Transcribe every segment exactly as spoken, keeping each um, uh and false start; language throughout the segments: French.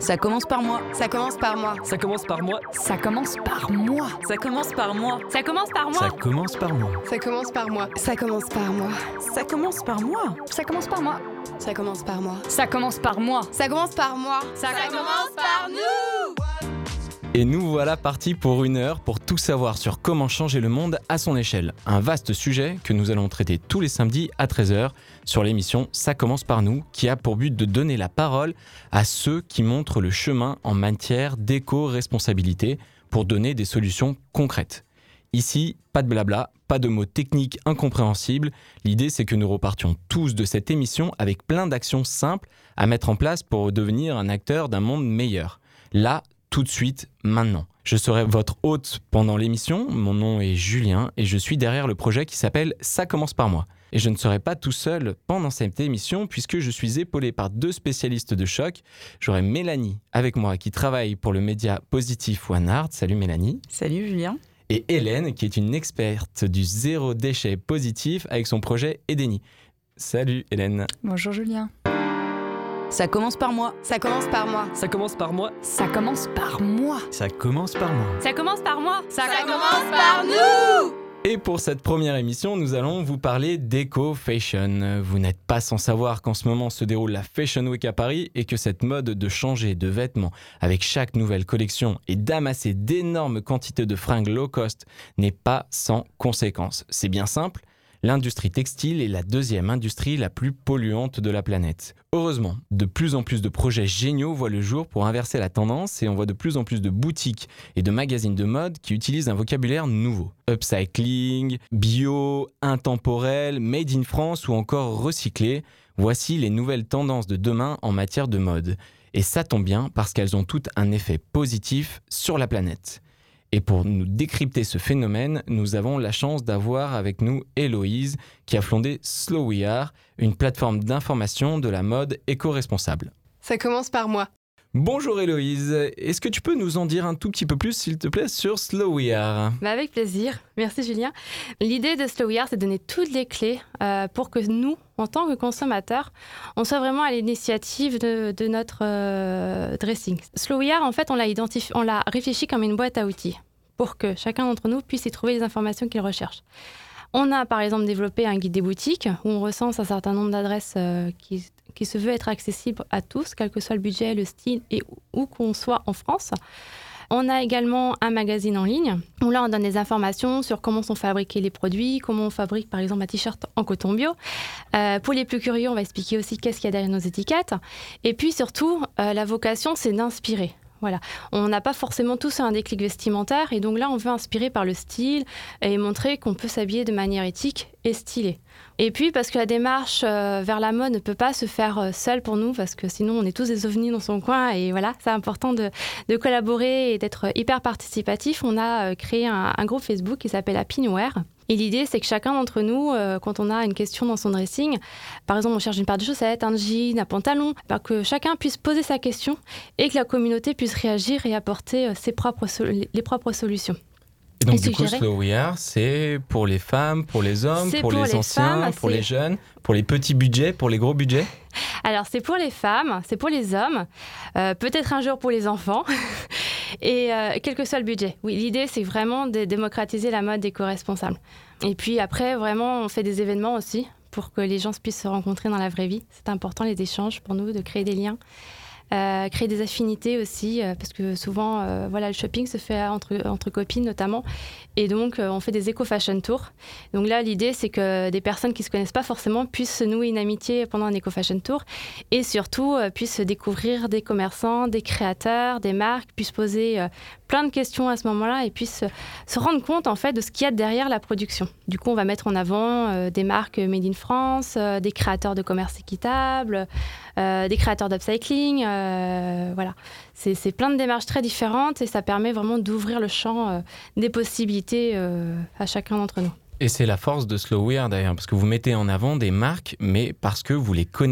Ça commence par moi. Ça commence par moi. Ça commence par moi. Ça commence par moi. Ça commence par moi. Ça commence par moi. Ça commence par moi. Ça commence par moi. Ça commence par moi. Ça commence par moi. Ça commence par moi. Ça commence par moi. Ça commence par moi. Ça commence par moi. Ça, Ça commence par nous. Et nous voilà partis pour une heure pour tout savoir sur comment changer le monde à son échelle. Un vaste sujet que nous allons traiter tous les samedis à treize heures sur l'émission Ça commence par nous, qui a pour but de donner la parole à ceux qui montrent le chemin en matière d'éco-responsabilité pour donner des solutions concrètes. Ici, pas de blabla, pas de mots techniques incompréhensibles. L'idée, c'est que nous repartions tous de cette émission avec plein d'actions simples à mettre en place pour devenir un acteur d'un monde meilleur. Là, tout de suite, maintenant. Je serai votre hôte pendant l'émission, mon nom est Julien et je suis derrière le projet qui s'appelle Ça commence par moi. Et je ne serai pas tout seul pendant cette émission puisque je suis épaulé par deux spécialistes de choc. J'aurai Mélanie avec moi qui travaille pour le média Positif One Art. Salut Mélanie. Salut Julien. Et Hélène qui est une experte du zéro déchet positif avec son projet Edeni. Salut Hélène. Bonjour Julien. Ça commence par moi. Ça commence par moi. Ça commence par moi. Ça commence par moi. Ça commence par moi. Ça commence par moi. Ça, Ça commence par nous. Et pour cette première émission, nous allons vous parler d'éco-fashion. Vous n'êtes pas sans savoir qu'en ce moment se déroule la Fashion Week à Paris et que cette mode de changer de vêtements avec chaque nouvelle collection et d'amasser d'énormes quantités de fringues low cost n'est pas sans conséquences. C'est bien simple. L'industrie textile est la deuxième industrie la plus polluante de la planète. Heureusement, de plus en plus de projets géniaux voient le jour pour inverser la tendance et on voit de plus en plus de boutiques et de magazines de mode qui utilisent un vocabulaire nouveau. Upcycling, bio, intemporel, made in France ou encore recyclé, voici les nouvelles tendances de demain en matière de mode. Et ça tombe bien parce qu'elles ont toutes un effet positif sur la planète. Et pour nous décrypter ce phénomène, nous avons la chance d'avoir avec nous Héloïse, qui a fondé Slow We Are, une plateforme d'information de la mode éco-responsable. Ça commence par moi. Bonjour Héloïse, est-ce que tu peux nous en dire un tout petit peu plus, s'il te plaît, sur Slow We Are ? Bah avec plaisir, merci Julien. L'idée de Slow We Are, c'est de donner toutes les clés euh, pour que nous, en tant que consommateurs, on soit vraiment à l'initiative de, de notre euh, dressing. Slow We Are, en fait, on l'a identifié, on l'a réfléchi comme une boîte à outils pour que chacun d'entre nous puisse y trouver les informations qu'il recherche. On a par exemple développé un guide des boutiques où on recense un certain nombre d'adresses euh, qui, qui se veut être accessible à tous, quel que soit le budget, le style et où qu'on soit en France. On a également un magazine en ligne où là on donne des informations sur comment sont fabriqués les produits, comment on fabrique par exemple un t-shirt en coton bio. Euh, pour les plus curieux, on va expliquer aussi qu'est-ce qu'il y a derrière nos étiquettes. Et puis surtout, euh, la vocation c'est d'inspirer. Voilà. On n'a pas forcément tous un déclic vestimentaire et donc là on veut inspirer par le style et montrer qu'on peut s'habiller de manière éthique et stylée. Et puis parce que la démarche euh, vers la mode ne peut pas se faire euh, seule pour nous parce que sinon on est tous des ovnis dans son coin et voilà, c'est important de, de collaborer et d'être hyper participatif. On a euh, créé un, un groupe Facebook qui s'appelle Happy New Wear. Et l'idée, c'est que chacun d'entre nous, euh, quand on a une question dans son dressing, par exemple, on cherche une paire de chaussettes, un jean, un pantalon, ben, que chacun puisse poser sa question et que la communauté puisse réagir et apporter euh, ses propres so- les propres solutions. Et donc, et du coup, suggérer. Slow We Are, c'est pour les femmes, pour les hommes, C'est pour, pour les, les anciens, femmes, pour c'est- les jeunes, pour les petits budgets, pour les gros budgets ? Alors, c'est pour les femmes, c'est pour les hommes, euh, peut-être un jour pour les enfants, et euh, quel que soit le budget. Oui, l'idée, c'est vraiment de démocratiser la mode éco-responsable. Et puis après, vraiment, on fait des événements aussi pour que les gens puissent se rencontrer dans la vraie vie. C'est important, les échanges, pour nous, de créer des liens. Euh, créer des affinités aussi, euh, parce que souvent, euh, voilà, le shopping se fait entre, entre copines notamment. Et donc, euh, on fait des éco-fashion tours. Donc là, l'idée, c'est que des personnes qui ne se connaissent pas forcément puissent se nouer une amitié pendant un éco-fashion tour et surtout euh, puissent découvrir des commerçants, des créateurs, des marques, puissent poser euh, plein de questions à ce moment-là et puissent euh, se rendre compte en fait de ce qu'il y a derrière la production. Du coup, on va mettre en avant euh, des marques made in France, euh, des créateurs de commerce équitable, euh, des créateurs d'upcycling, euh, voilà. C'est, c'est plein de démarches très différentes et ça permet vraiment d'ouvrir le champ euh, des possibilités euh, à chacun d'entre nous. Et c'est la force de Slow We Are d'ailleurs, parce que vous mettez en avant des marques, mais parce que vous les connaissez.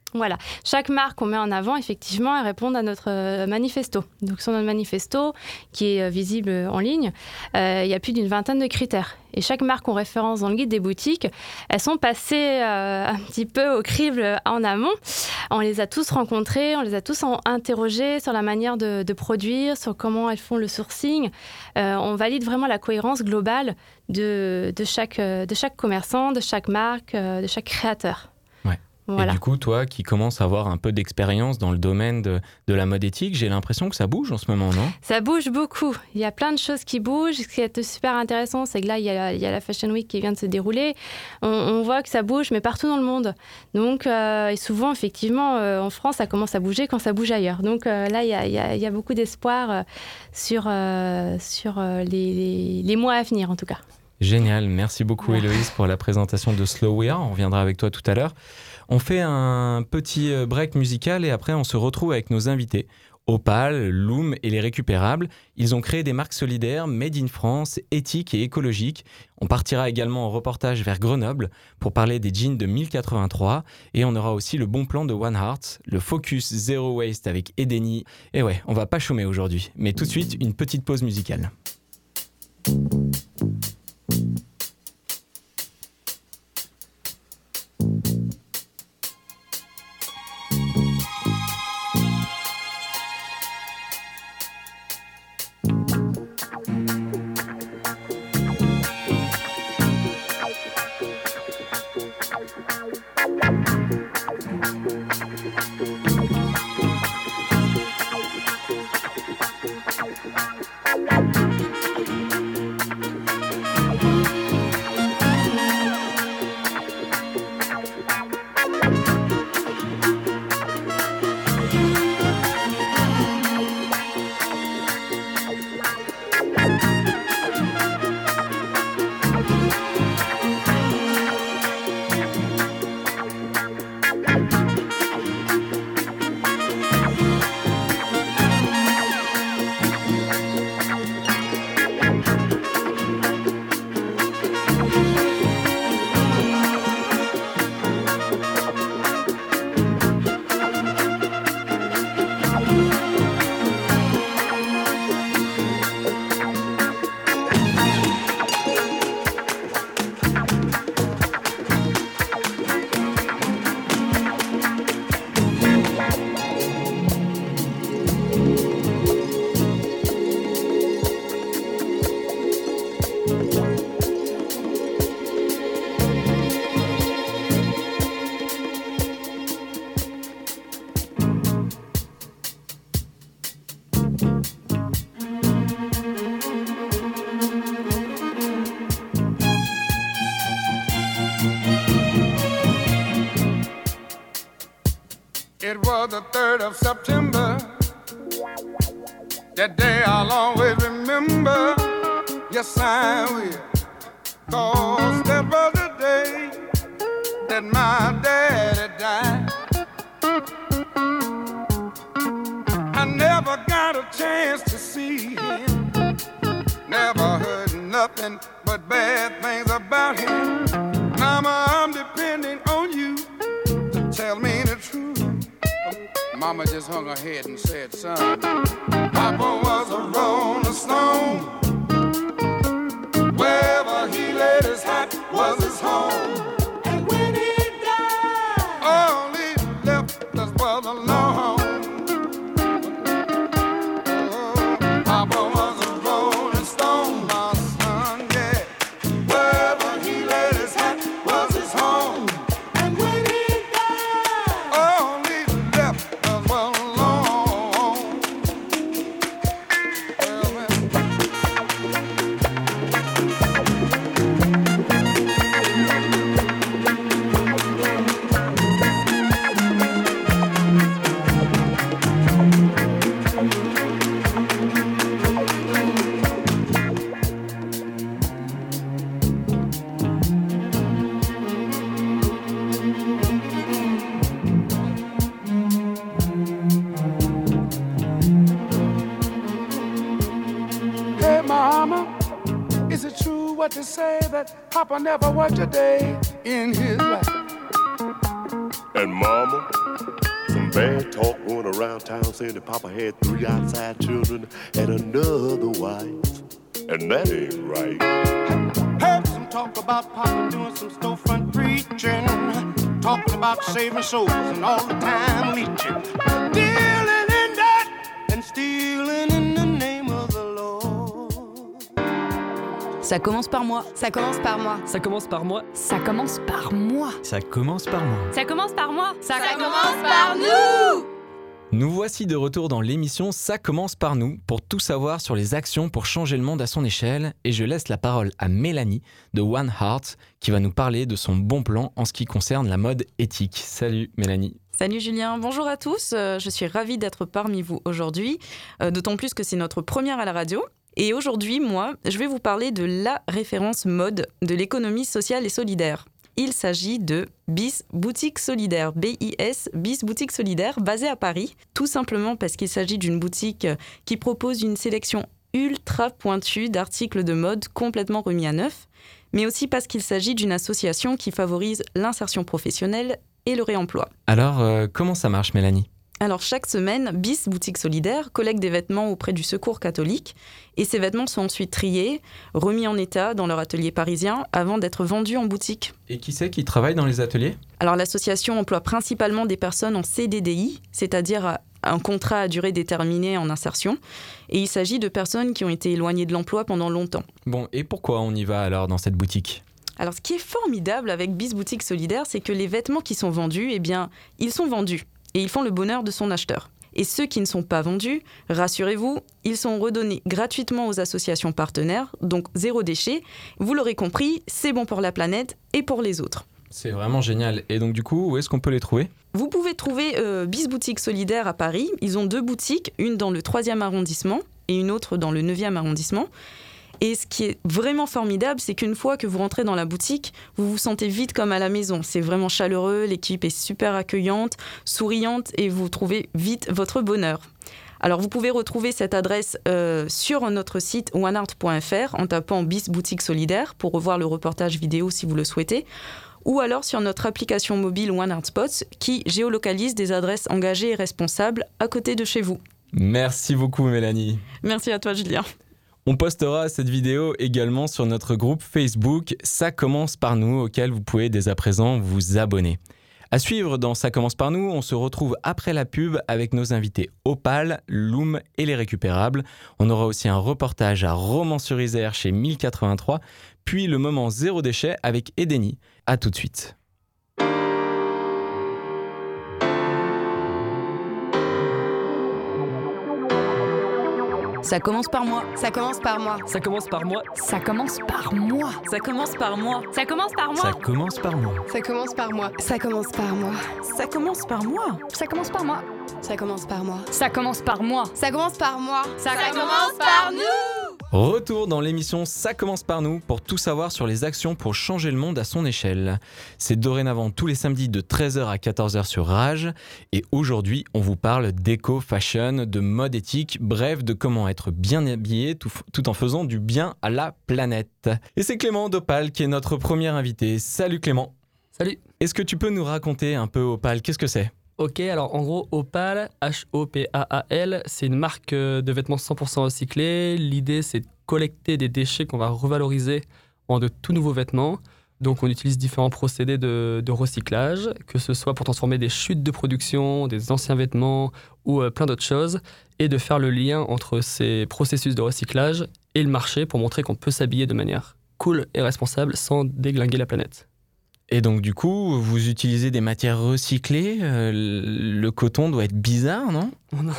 Voilà. Chaque marque qu'on met en avant, effectivement, elle répond à notre euh, manifesto. Donc, sur notre manifesto, qui est euh, visible en ligne, euh, il y a plus d'une vingtaine de critères. Et chaque marque qu'on référence dans le guide des boutiques, elles sont passées euh, un petit peu au crible en amont. On les a tous rencontrées, on les a tous en- interrogées sur la manière de, de produire, sur comment elles font le sourcing. Euh, on valide vraiment la cohérence globale de, de, chaque, euh, de chaque commerçant, de chaque marque, euh, de chaque créateur. Voilà. Et du coup, toi qui commences à avoir un peu d'expérience dans le domaine de, de la mode éthique, j'ai l'impression que ça bouge en ce moment, non ? Ça bouge beaucoup. Il y a plein de choses qui bougent. Ce qui est super intéressant, c'est que là, il y a la, il y a la Fashion Week qui vient de se dérouler. On, on voit que ça bouge, mais partout dans le monde. Donc, euh, et souvent, effectivement, euh, en France, ça commence à bouger quand ça bouge ailleurs. Donc euh, là, il y a, il y a, il y a beaucoup d'espoir euh, sur, euh, sur euh, les, les, les mois à venir, en tout cas. Génial, merci beaucoup Héloïse pour la présentation de Slow We Are. On reviendra avec toi tout à l'heure. On fait un petit break musical et après on se retrouve avec nos invités. Opal, Loom et Les Récupérables, ils ont créé des marques solidaires made in France, éthiques et écologiques. On partira également en reportage vers Grenoble pour parler des jeans de mille quatre-vingt-trois et on aura aussi le bon plan de One Heart, le focus Zero Waste avec Edeni. Et ouais, on va pas chômer aujourd'hui, mais tout de suite une petite pause musicale. It was the third of September. That day I'll always remember. Yes, I will. 'Cause that was the day that my daddy died. I never got a chance to see him. Never heard nothing but bad things about him. Mama, I'm depending on you to tell me the truth. Mama just hung her head and said, son, Papa was a rolling stone. Wherever he laid his hat was his home. And when he died, all he left us was alone. Oh, Papa was a rolling stone, my son, yeah. Wherever he laid his hat was his home. And when he died, all he left us was alone. Well, man. Hey, Mama, is it true what they say that Papa never worked a day in his life? And mama, some bad talk going around town saying that Papa had three outside children and another wife. And that ain't right. Heard some talk about Papa doing some storefront preaching, talking about saving souls and all the time leeching, dealing in that and stealing in the name of the Lord. Ça commence par moi. Ça commence par moi. Ça commence par moi. Ça commence par moi. Ça commence par moi. Ça commence par moi. Ça, Ça commence par nous. Nous voici de retour dans l'émission Ça commence par nous pour tout savoir sur les actions pour changer le monde à son échelle, et je laisse la parole à Mélanie de One Heart qui va nous parler de son bon plan en ce qui concerne la mode éthique. Salut Mélanie. Salut Julien, bonjour à tous. Euh, je suis ravie d'être parmi vous aujourd'hui, euh, d'autant plus que c'est notre première à la radio. Et aujourd'hui, moi, je vais vous parler de la référence mode de l'économie sociale et solidaire. Il s'agit de BIS Boutique Solidaire, B I S, BIS Boutique Solidaire, basée à Paris, tout simplement parce qu'il s'agit d'une boutique qui propose une sélection ultra pointue d'articles de mode complètement remis à neuf, mais aussi parce qu'il s'agit d'une association qui favorise l'insertion professionnelle et le réemploi. Alors, euh, comment ça marche Mélanie ? Alors, chaque semaine, BIS Boutique Solidaire collecte des vêtements auprès du Secours catholique et ces vêtements sont ensuite triés, remis en état dans leur atelier parisien avant d'être vendus en boutique. Et qui c'est qui travaille dans les ateliers ? Alors, l'association emploie principalement des personnes en C D D I, c'est-à-dire un contrat à durée déterminée en insertion, et il s'agit de personnes qui ont été éloignées de l'emploi pendant longtemps. Bon, et pourquoi on y va alors dans cette boutique ? Alors, ce qui est formidable avec BIS Boutique Solidaire, c'est que les vêtements qui sont vendus, eh bien, ils sont vendus. Et ils font le bonheur de son acheteur. Et ceux qui ne sont pas vendus, rassurez-vous, ils sont redonnés gratuitement aux associations partenaires, donc zéro déchet. Vous l'aurez compris, c'est bon pour la planète et pour les autres. C'est vraiment génial. Et donc du coup, où est-ce qu'on peut les trouver ? Vous pouvez trouver euh, BIS Boutique Solidaire à Paris. Ils ont deux boutiques, une dans le troisième arrondissement et une autre dans le neuvième arrondissement. Et ce qui est vraiment formidable, c'est qu'une fois que vous rentrez dans la boutique, vous vous sentez vite comme à la maison. C'est vraiment chaleureux, l'équipe est super accueillante, souriante et vous trouvez vite votre bonheur. Alors vous pouvez retrouver cette adresse euh, sur notre site one art point f r en tapant BIS Boutique Solidaire pour revoir le reportage vidéo si vous le souhaitez, ou alors sur notre application mobile One Art Spots qui géolocalise des adresses engagées et responsables à côté de chez vous. Merci beaucoup Mélanie. Merci à toi Julien. On postera cette vidéo également sur notre groupe Facebook Ça commence par nous, auquel vous pouvez dès à présent vous abonner. À suivre dans Ça commence par nous, on se retrouve après la pub avec nos invités Opal, Loom et les récupérables. On aura aussi un reportage à Romans-sur-Isère chez mille quatre-vingt-trois, puis le moment zéro déchet avec Edeni. À tout de suite. Ça commence par moi. Ça commence par moi. Ça commence par moi. Ça commence par moi. Ça commence par moi. Ça commence par moi. Ça commence par moi. Ça commence par moi. Ça commence par moi. Ça commence par moi. Ça commence par moi. Ça commence par moi. Ça commence par moi. Ça commence par moi. Ça commence par nous. Retour dans l'émission Ça commence par nous pour tout savoir sur les actions pour changer le monde à son échelle. C'est dorénavant tous les samedis de treize heures à quatorze heures sur Rage. Et aujourd'hui, on vous parle d'éco-fashion, de mode éthique, bref, de comment être bien habillé tout, tout en faisant du bien à la planète. Et c'est Clément d'Opal qui est notre premier invité. Salut Clément. Salut. Est-ce que tu peux nous raconter un peu Opal ? Qu'est-ce que c'est ? Ok, alors en gros, Opal, H O P A A L, c'est une marque de vêtements cent pour cent recyclés. L'idée, c'est de collecter des déchets qu'on va revaloriser en de tout nouveaux vêtements. Donc, on utilise différents procédés de, de recyclage, que ce soit pour transformer des chutes de production, des anciens vêtements ou euh, plein d'autres choses, et de faire le lien entre ces processus de recyclage et le marché pour montrer qu'on peut s'habiller de manière cool et responsable sans déglinguer la planète. Et donc du coup, vous utilisez des matières recyclées, euh, le coton doit être bizarre, non ? Non,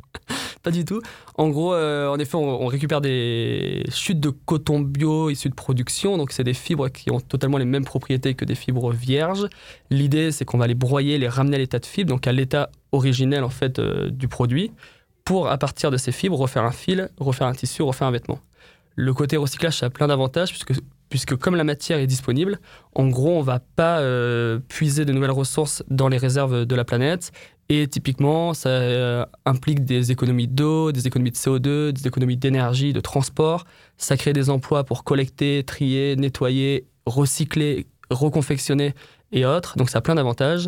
pas du tout. En gros, euh, en effet, on, on récupère des chutes de coton bio issues de production, donc c'est des fibres qui ont totalement les mêmes propriétés que des fibres vierges. L'idée, c'est qu'on va les broyer, les ramener à l'état de fibre, donc à l'état originel en fait euh, du produit, pour à partir de ces fibres refaire un fil, refaire un tissu, refaire un vêtement. Le côté recyclage, ça a plein d'avantages puisque puisque comme la matière est disponible, en gros, on ne va pas euh, puiser de nouvelles ressources dans les réserves de la planète. Et typiquement, ça euh, implique des économies d'eau, des économies de C O deux, des économies d'énergie, de transport. Ça crée des emplois pour collecter, trier, nettoyer, recycler, reconfectionner et autres. Donc, ça a plein d'avantages.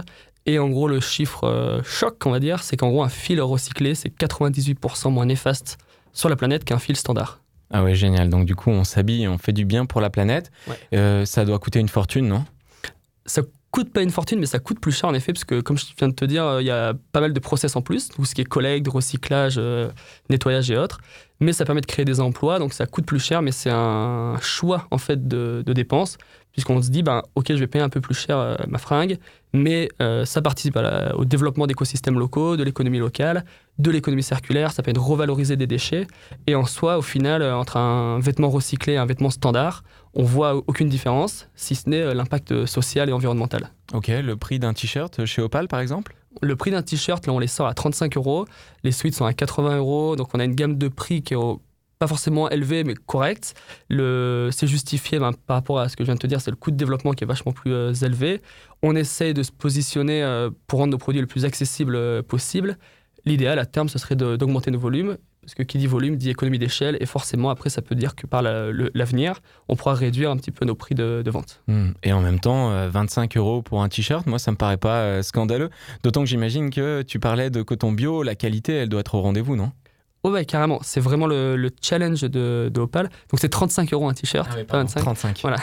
Et en gros, le chiffre euh, choc, on va dire, c'est qu'en gros, un fil recyclé, c'est quatre-vingt-dix-huit pour cent moins néfaste sur la planète qu'un fil standard. Ah ouais, génial. Donc du coup, on s'habille, on fait du bien pour la planète. Ouais. Euh, ça doit coûter une fortune, non ? Ça coûte pas une fortune, mais ça coûte plus cher en effet, parce que comme je viens de te dire, il y a pas mal de process en plus, tout ce qui est collecte, recyclage, euh, nettoyage et autres. Mais ça permet de créer des emplois, donc ça coûte plus cher, mais c'est un choix en fait de, de dépenses, puisqu'on se dit, ben, ok, je vais payer un peu plus cher euh, ma fringue, mais euh, ça participe à la, au développement d'écosystèmes locaux, de l'économie locale, de l'économie circulaire, ça permet de revaloriser des déchets, et en soi, au final, euh, entre un vêtement recyclé et un vêtement standard, on voit aucune différence, si ce n'est euh, l'impact social et environnemental. Ok, le prix d'un t-shirt chez Opal par exemple ? Le prix d'un t-shirt, là, on les sort à trente-cinq euros. Les suites sont à quatre-vingts euros. Donc, on a une gamme de prix qui est au, pas forcément élevée, mais correcte. Le, c'est justifié ben, par rapport à ce que je viens de te dire. C'est le coût de développement qui est vachement plus euh, élevé. On essaye de se positionner euh, pour rendre nos produits le plus accessibles euh, possible. L'idéal, à terme, ce serait de, d'augmenter nos volumes. Parce que qui dit volume dit économie d'échelle. Et forcément, après, ça peut dire que par la, le, l'avenir, on pourra réduire un petit peu nos prix de, de vente. Mmh. Et en même temps, euh, vingt-cinq euros pour un t-shirt, moi, ça me paraît pas euh, scandaleux. D'autant que j'imagine que tu parlais de coton bio, la qualité, elle doit être au rendez-vous, non ? Oh ouais, carrément. C'est vraiment le, le challenge de, de Opal. Donc, c'est trente-cinq euros un t-shirt, Ah oui, pas vingt-cinq. trente-cinq. Voilà.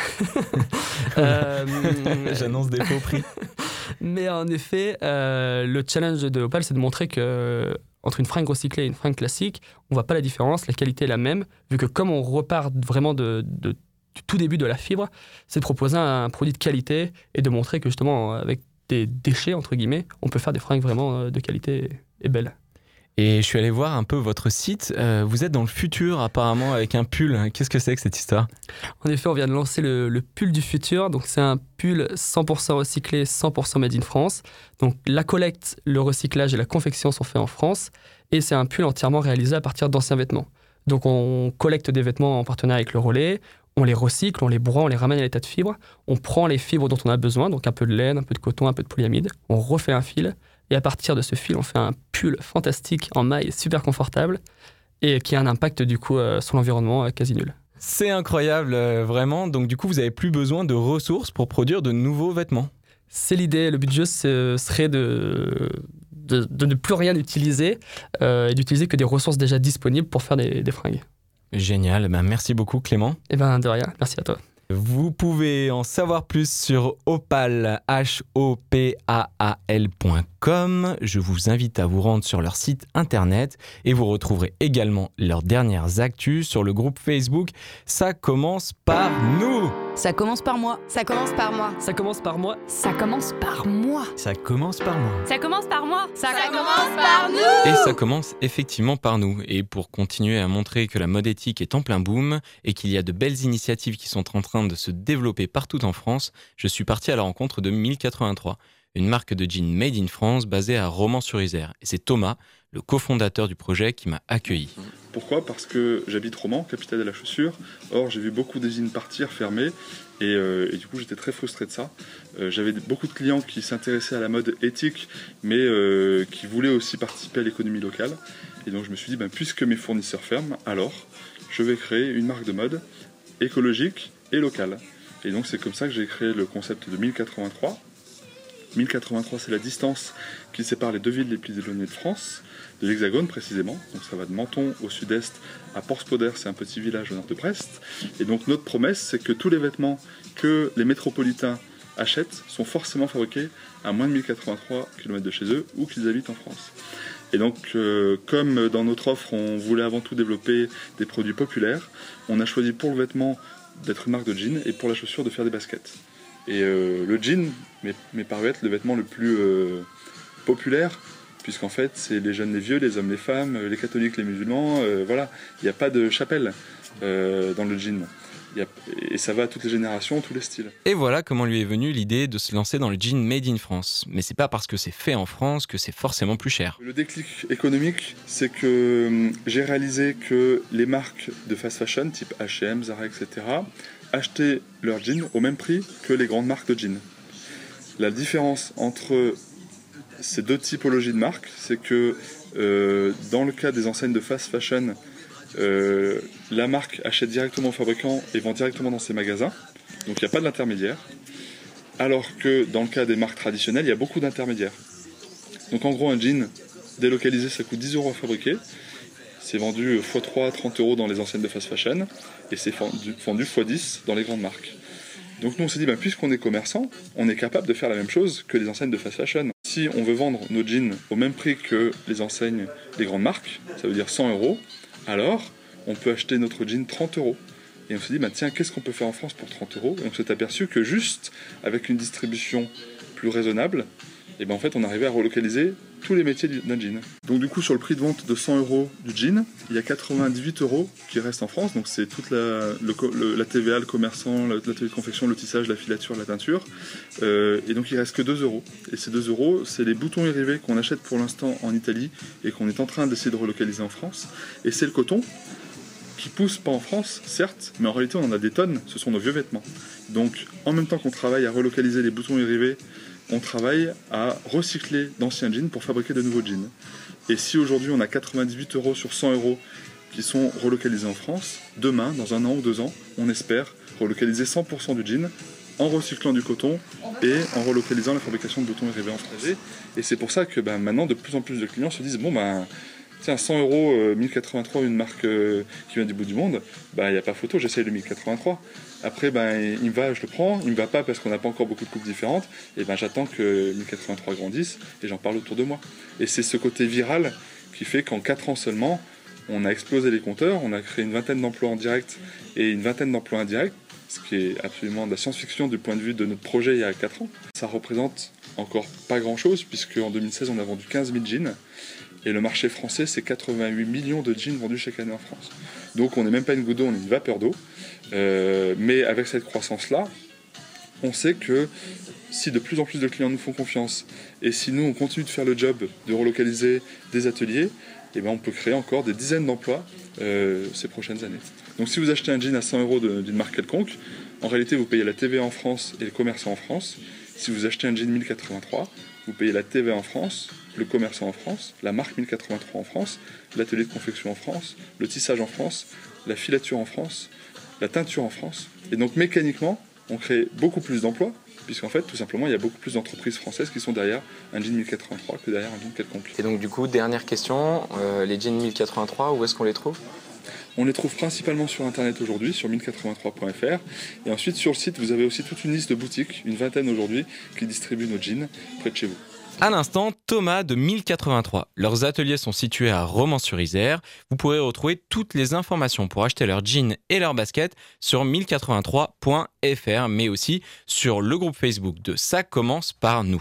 euh, J'annonce des faux prix. Mais en effet, euh, le challenge de Opal, c'est de montrer que entre une fringue recyclée et une fringue classique, on ne voit pas la différence, la qualité est la même, vu que comme on repart vraiment de, de, du tout début de la fibre, c'est de proposer un produit de qualité et de montrer que justement, avec des déchets, entre guillemets, on peut faire des fringues vraiment de qualité et belles. Et je suis allé voir un peu votre site. Euh, vous êtes dans le futur apparemment avec un pull. Qu'est-ce que c'est que cette histoire ? En effet, on vient de lancer le, le pull du futur. Donc c'est un pull cent pour cent recyclé, cent pour cent made in France. Donc la collecte, le recyclage et la confection sont faits en France. Et c'est un pull entièrement réalisé à partir d'anciens vêtements. Donc on collecte des vêtements en partenariat avec le Relais. On les recycle, on les broie, on les ramène à l'état de fibre. On prend les fibres dont on a besoin, donc un peu de laine, un peu de coton, un peu de polyamide. On refait un fil. Et à partir de ce fil, on fait un pull fantastique en maille, super confortable, et qui a un impact du coup euh, sur l'environnement euh, quasi nul. C'est incroyable, euh, vraiment. Donc du coup, vous n'avez plus besoin de ressources pour produire de nouveaux vêtements. C'est l'idée. Le but du jeu ce serait de, de, de ne plus rien utiliser euh, et d'utiliser que des ressources déjà disponibles pour faire des, des fringues. Génial. Ben, merci beaucoup, Clément. Eh ben de rien. Merci à toi. Vous pouvez en savoir plus sur opal, H O P A A L point com. Je vous invite à vous rendre sur leur site internet et vous retrouverez également leurs dernières actus sur le groupe Facebook. Ça commence par nous. Ça commence par moi. Ça commence par moi. Ça commence par moi. Ça commence par moi. Ça commence par moi. Ça commence par moi. Ça, Ça commence par nous. Et ça commence effectivement par nous. Et pour continuer à montrer que la mode éthique est en plein boom et qu'il y a de belles initiatives qui sont en train de se développer partout en France, je suis parti à la rencontre de mille quatre-vingt-trois, une marque de jeans made in France basée à Romans-sur-Isère. Et c'est Thomas, le cofondateur du projet, qui m'a accueilli. Pourquoi ? Parce que j'habite Romans, capitale de la chaussure. Or, j'ai vu beaucoup d'usines partir, fermer. Et, euh, et du coup, j'étais très frustré de ça. Euh, j'avais beaucoup de clients qui s'intéressaient à la mode éthique, mais euh, qui voulaient aussi participer à l'économie locale. Et donc, je me suis dit, ben, puisque mes fournisseurs ferment, alors je vais créer une marque de mode écologique et locale. Et donc, c'est comme ça que j'ai créé le concept de mille quatre-vingt-trois. mille quatre-vingt-trois, c'est la distance qui sépare les deux villes les plus éloignées de France, de l'Hexagone précisément. Donc ça va de Menton au sud-est à Port-Spoder, c'est un petit village au nord de Brest. Et donc notre promesse, c'est que tous les vêtements que les métropolitains achètent sont forcément fabriqués à moins de mille quatre-vingt-trois kilomètres de chez eux ou qu'ils habitent en France. Et donc, euh, comme dans notre offre, on voulait avant tout développer des produits populaires, on a choisi pour le vêtement d'être une marque de jeans et pour la chaussure de faire des baskets. Et euh, le jean m'est, m'est paru être le vêtement le plus euh, populaire, puisqu'en fait, c'est les jeunes, les vieux, les hommes, les femmes, les catholiques, les musulmans, euh, voilà. Il n'y a pas de chapelle euh, dans le jean. Il y a, et ça va à toutes les générations, tous les styles. Et voilà comment lui est venue l'idée de se lancer dans le jean made in France. Mais c'est pas parce que c'est fait en France que c'est forcément plus cher. Le déclic économique, c'est que hum, j'ai réalisé que les marques de fast fashion, type H et M, Zara, et cetera, achetaient leurs jeans au même prix que les grandes marques de jeans. La différence entre ces deux typologies de marques, c'est que euh, dans le cas des enseignes de fast fashion, euh, la marque achète directement au fabricant et vend directement dans ses magasins, donc il n'y a pas de l'intermédiaire. alors que dans le cas des marques traditionnelles, il y a beaucoup d'intermédiaires. Donc en gros, un jean délocalisé, ça coûte dix euros à fabriquer. C'est vendu fois trois à trente euros dans les enseignes de fast fashion et c'est vendu, vendu fois dix dans les grandes marques. Donc nous on s'est dit, ben, puisqu'on est commerçant, on est capable de faire la même chose que les enseignes de fast fashion. Si on veut vendre nos jeans au même prix que les enseignes des grandes marques, ça veut dire cent euros, alors on peut acheter notre jean trente euros. Et on s'est dit, ben, tiens, qu'est-ce qu'on peut faire en France pour trente euros? Et on s'est aperçu que juste avec une distribution plus raisonnable, et ben en fait on arrivait à relocaliser tous les métiers d'un jean. Donc du coup sur le prix de vente de cent euros du jean, il y a quatre-vingt-dix-huit euros qui restent en France, donc c'est toute la, le, le, la T V A, le commerçant, l'atelier de confection, le tissage, la filature, la teinture, euh, et donc il reste que deux euros. Et ces deux euros, c'est les boutons et rivets qu'on achète pour l'instant en Italie et qu'on est en train d'essayer de relocaliser en France, et c'est le coton qui pousse pas en France, certes, mais en réalité on en a des tonnes, ce sont nos vieux vêtements. Donc en même temps qu'on travaille à relocaliser les boutons et rivets, on travaille à recycler d'anciens jeans pour fabriquer de nouveaux jeans. Et si aujourd'hui on a quatre-vingt-dix-huit euros sur cent euros qui sont relocalisés en France, demain, dans un an ou deux ans, on espère relocaliser cent pour cent du jean en recyclant du coton et en relocalisant la fabrication de boutons et rivets en France. Et c'est pour ça que ben, maintenant de plus en plus de clients se disent bon ben tiens, cent euros, euh, mille quatre-vingt-trois, une marque euh, qui vient du bout du monde, il ben, n'y a pas photo, j'essaye le mille quatre-vingt-trois. Après, ben, il me va, je le prends, il me va pas parce qu'on n'a pas encore beaucoup de coupes différentes, et ben, j'attends que mille quatre-vingt-trois grandisse et j'en parle autour de moi. Et c'est ce côté viral qui fait qu'en quatre ans seulement, on a explosé les compteurs, on a créé une vingtaine d'emplois en direct et une vingtaine d'emplois indirects, ce qui est absolument de la science-fiction du point de vue de notre projet il y a quatre ans. Ça représente encore pas grand-chose, puisque en deux mille seize, on a vendu quinze mille jeans. Et le marché français, c'est quatre-vingt-huit millions de jeans vendus chaque année en France. Donc on n'est même pas une goutte d'eau, on est une vapeur d'eau. Euh, mais avec cette croissance-là, on sait que si de plus en plus de clients nous font confiance, et si nous on continue de faire le job de relocaliser des ateliers, eh ben on peut créer encore des dizaines d'emplois euh, ces prochaines années. Donc si vous achetez un jean à cent euros d'une marque quelconque, en réalité vous payez la T V A en France et le commerçant en France. Si vous achetez un jean mille quatre-vingt-trois, vous payez la T V A en France, le commerçant en France, la marque mille quatre-vingt-trois en France, l'atelier de confection en France, le tissage en France, la filature en France, la teinture en France. Et donc mécaniquement, on crée beaucoup plus d'emplois, puisqu'en fait, tout simplement, il y a beaucoup plus d'entreprises françaises qui sont derrière un jean mille quatre-vingt-trois que derrière un jean quelconque. Et donc du coup, dernière question, euh, les jeans mille quatre-vingt-trois, où est-ce qu'on les trouve ? On les trouve principalement sur internet aujourd'hui, sur mille quatre-vingt-trois point f r. Et ensuite, sur le site, vous avez aussi toute une liste de boutiques, une vingtaine aujourd'hui, qui distribuent nos jeans près de chez vous. À l'instant, Thomas de mille quatre-vingt-trois. Leurs ateliers sont situés à Romans-sur-Isère. Vous pourrez retrouver toutes les informations pour acheter leurs jeans et leurs baskets sur mille quatre-vingt-trois point f r, mais aussi sur le groupe Facebook de Ça commence par nous.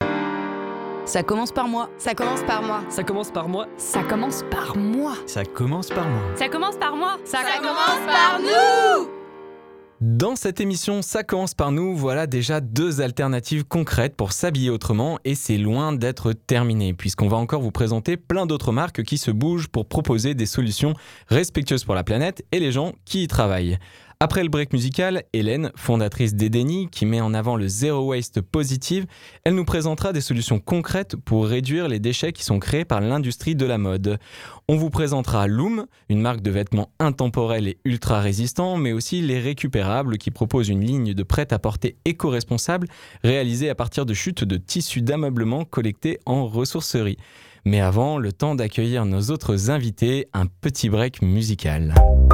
Ça commence par moi. Ça commence par moi. Ça commence par moi. Ça commence par moi. Ça commence par moi. Ça commence par moi. Ça, Ça commence par nous. Dans cette émission, Ça commence par nous, voilà déjà deux alternatives concrètes pour s'habiller autrement et c'est loin d'être terminé puisqu'on va encore vous présenter plein d'autres marques qui se bougent pour proposer des solutions respectueuses pour la planète et les gens qui y travaillent. Après le break musical, Hélène, fondatrice d'Edeni, qui met en avant le Zero Waste Positive, elle nous présentera des solutions concrètes pour réduire les déchets qui sont créés par l'industrie de la mode. On vous présentera Loom, une marque de vêtements intemporels et ultra résistants, mais aussi Les Récupérables, qui propose une ligne de prêt-à-porter éco-responsable réalisée à partir de chutes de tissus d'ameublement collectés en ressourcerie. Mais avant, le temps d'accueillir nos autres invités, un petit break musical.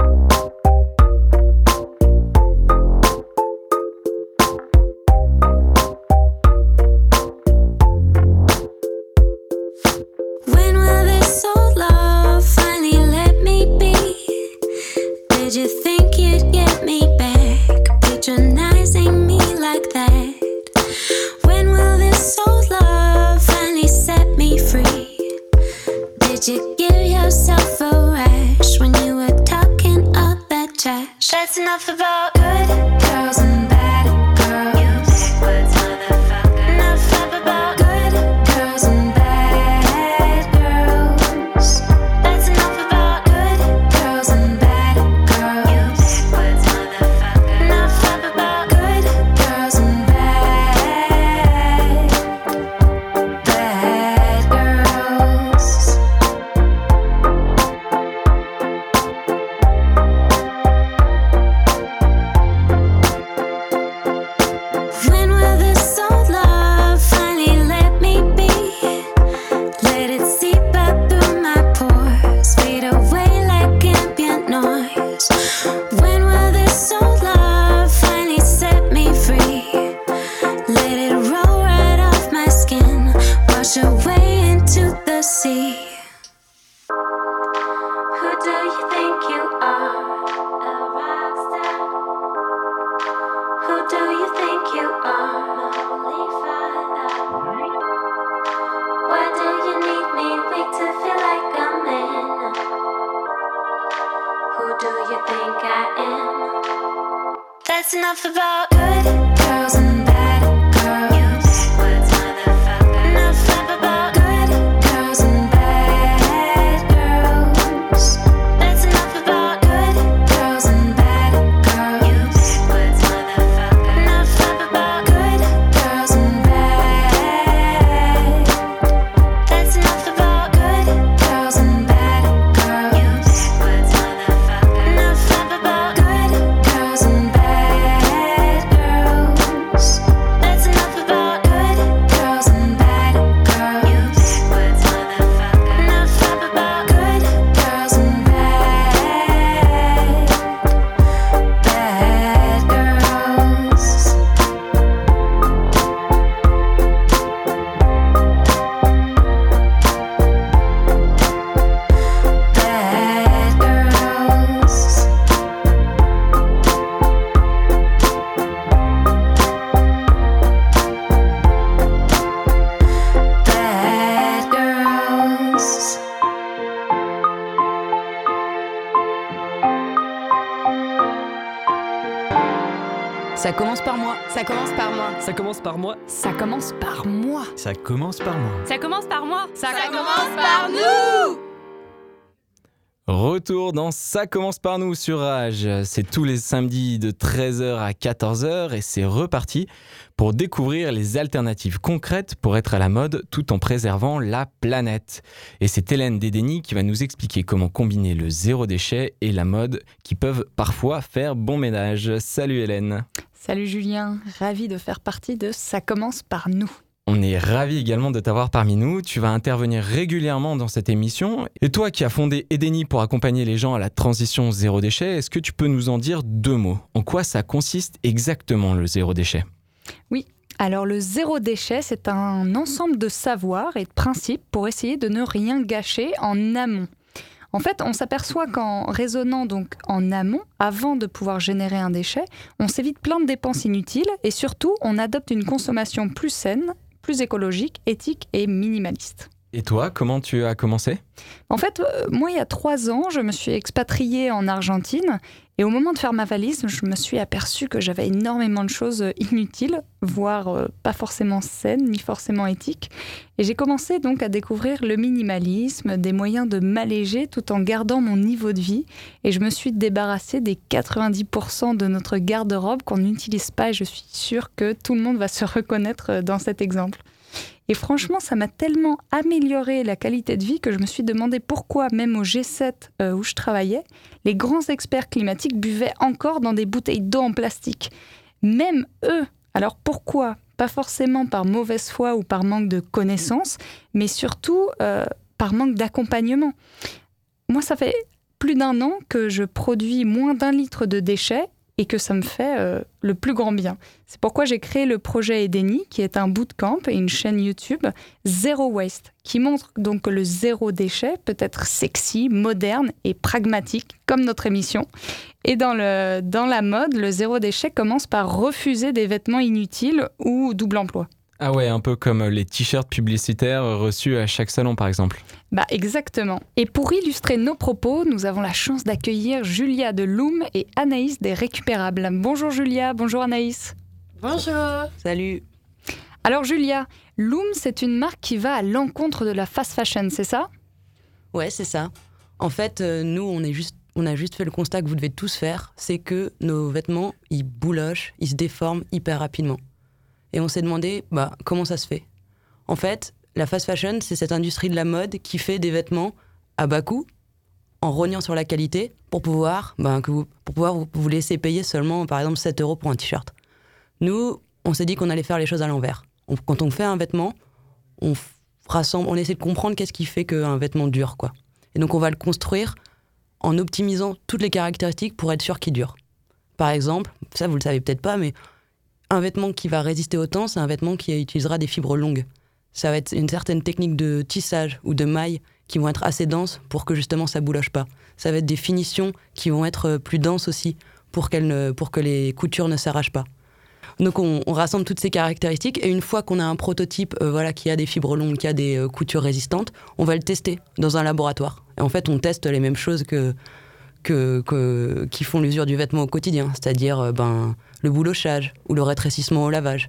That's enough about good girls and bad girls. Enough about good girls and bad girls. That's enough about good girls and bad girls. Enough about good girls and bad, bad girls. wash away into the sea. Who do you think you are? A rock star? Who do you think you are? My holy father. Why do you need me weak to feel like a man? Who do you think I am? That's enough about good girls and bad girls. You backwards motherfucker. Enough about good girls and bad girls. That's enough about good girls and bad girls. You backwards motherfucker. Enough about good girls and bad. That's enough about good girls and bad girls. You backwards motherfucker. Enough about good girls and bad. That's enough about good girls and bad girls. You backwards motherfucker. Enough about good girls and bad, bad girls. Bad girls. Bad girls. Ça commence par moi. Ça commence par moi. Ça commence par moi. Ça commence par moi. Ça commence par moi. Ça commence par moi. Ça, commence par nous. Retour dans Ça commence par nous sur Rage. C'est tous les samedis de treize heures à quatorze heures et c'est reparti pour découvrir les alternatives concrètes pour être à la mode tout en préservant la planète. Et c'est Hélène Dédény qui va nous expliquer comment combiner le zéro déchet et la mode qui peuvent parfois faire bon ménage. Salut Hélène. Salut Julien, ravi de faire partie de Ça commence par nous. On est ravis également de t'avoir parmi nous. Tu vas intervenir régulièrement dans cette émission. Et toi qui as fondé Edeni pour accompagner les gens à la transition zéro déchet, est-ce que tu peux nous en dire deux mots ? En quoi ça consiste exactement le zéro déchet ? Oui, alors le zéro déchet, c'est un ensemble de savoirs et de principes pour essayer de ne rien gâcher en amont. En fait, on s'aperçoit qu'en raisonnant donc en amont, avant de pouvoir générer un déchet, on s'évite plein de dépenses inutiles et surtout, on adopte une consommation plus saine, plus écologique, éthique et minimaliste. Et toi, comment tu as commencé ? En fait, euh, moi, il y a trois ans, je me suis expatriée en Argentine et au moment de faire ma valise, je me suis aperçue que j'avais énormément de choses inutiles, voire euh, pas forcément saines, ni forcément éthiques. Et j'ai commencé donc à découvrir le minimalisme, des moyens de m'alléger tout en gardant mon niveau de vie. Et je me suis débarrassée des quatre-vingt-dix pour cent de notre garde-robe qu'on n'utilise pas. Et je suis sûre que tout le monde va se reconnaître dans cet exemple. Et franchement, ça m'a tellement amélioré la qualité de vie que je me suis demandé pourquoi, même au G sept euh, où je travaillais, les grands experts climatiques buvaient encore dans des bouteilles d'eau en plastique. Même eux. Alors pourquoi ? Pas forcément par mauvaise foi ou par manque de connaissances, mais surtout euh, par manque d'accompagnement. Moi, ça fait plus d'un an que je produis moins d'un litre de déchets et que ça me fait euh, le plus grand bien. C'est pourquoi j'ai créé le projet Edeni, qui est un bootcamp et une chaîne YouTube Zero Waste, qui montre donc que le zéro déchet peut être sexy, moderne et pragmatique, comme notre émission. Et dans, le, dans la mode, le zéro déchet commence par refuser des vêtements inutiles ou double emploi. Ah ouais, un peu comme les t-shirts publicitaires reçus à chaque salon par exemple. Bah exactement. Et pour illustrer nos propos, nous avons la chance d'accueillir Julia de Loom et Anaïs des Récupérables. Bonjour Julia, bonjour Anaïs. Bonjour. Salut. Alors Julia, Loom, c'est une marque qui va à l'encontre de la fast fashion, c'est ça ? Ouais, c'est ça. En fait, euh, nous, on, est juste, on a juste fait le constat que vous devez tous faire, c'est que nos vêtements, ils boulochent, ils se déforment hyper rapidement. Et on s'est demandé, bah, comment ça se fait ? En fait, la fast fashion, c'est cette industrie de la mode qui fait des vêtements à bas coût, en rognant sur la qualité, pour pouvoir, bah, que vous, pour pouvoir vous, vous laisser payer seulement, par exemple, sept euros pour un t-shirt. Nous, on s'est dit qu'on allait faire les choses à l'envers. On, quand on fait un vêtement, on rassemble, on essaie de comprendre qu'est-ce qui fait qu'un vêtement dure, quoi. Et donc, on va le construire en optimisant toutes les caractéristiques pour être sûr qu'il dure. Par exemple, ça, vous le savez peut-être pas, mais un vêtement qui va résister au temps, c'est un vêtement qui utilisera des fibres longues. Ça va être une certaine technique de tissage ou de maille qui vont être assez denses pour que justement ça bouloche pas. Ça va être des finitions qui vont être plus denses aussi pour, qu'elles ne, pour que les coutures ne s'arrachent pas. Donc on, on rassemble toutes ces caractéristiques et une fois qu'on a un prototype euh, voilà, qui a des fibres longues, qui a des euh, coutures résistantes, on va le tester dans un laboratoire. Et en fait, on teste les mêmes choses que, que, que, qui font l'usure du vêtement au quotidien, c'est-à-dire euh, ben, le boulochage ou le rétrécissement au lavage.